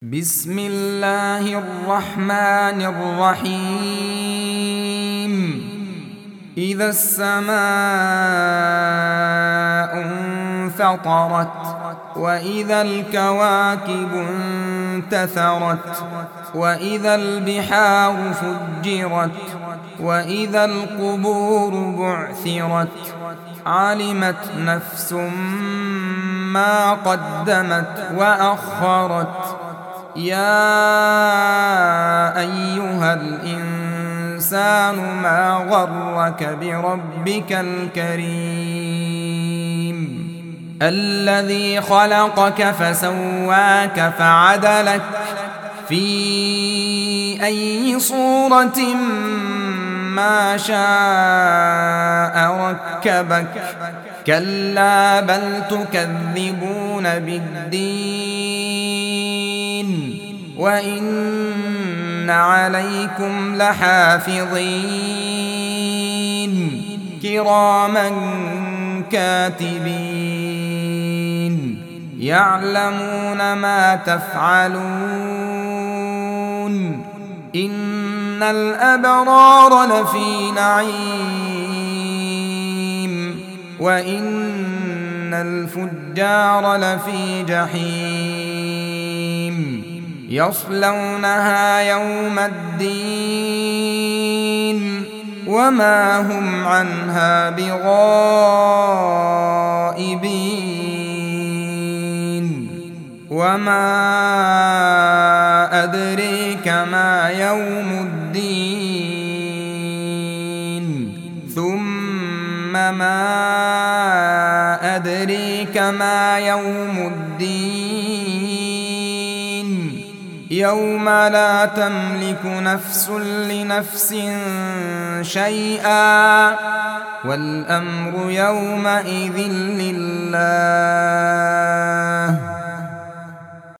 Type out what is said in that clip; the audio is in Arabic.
بسم الله الرحمن الرحيم. إذا السماء انفطرت وإذا الكواكب انتثرت وإذا البحار فجرت وإذا القبور بعثرت علمت نفس ما قدمت وأخرت. يا أيها الإنسان ما غرك بربك الكريم الذي خلقك فسواك فعدلك في أي صورة ما شاء ركبك. كلا بل تكذبون بالدين وإن عليكم لحافظين كراما كاتبين يعلمون ما تفعلون. إن الأبرار لفي نعيم وإن الفجار لفي جحيم يصلونها يوم الدين وما هم عنها بغائبين. وما أدريك ما يوم الدين ثم ما أدريك ما يوم الدين يوم لا تملك نفس لنفس شيئا والأمر يومئذ لله.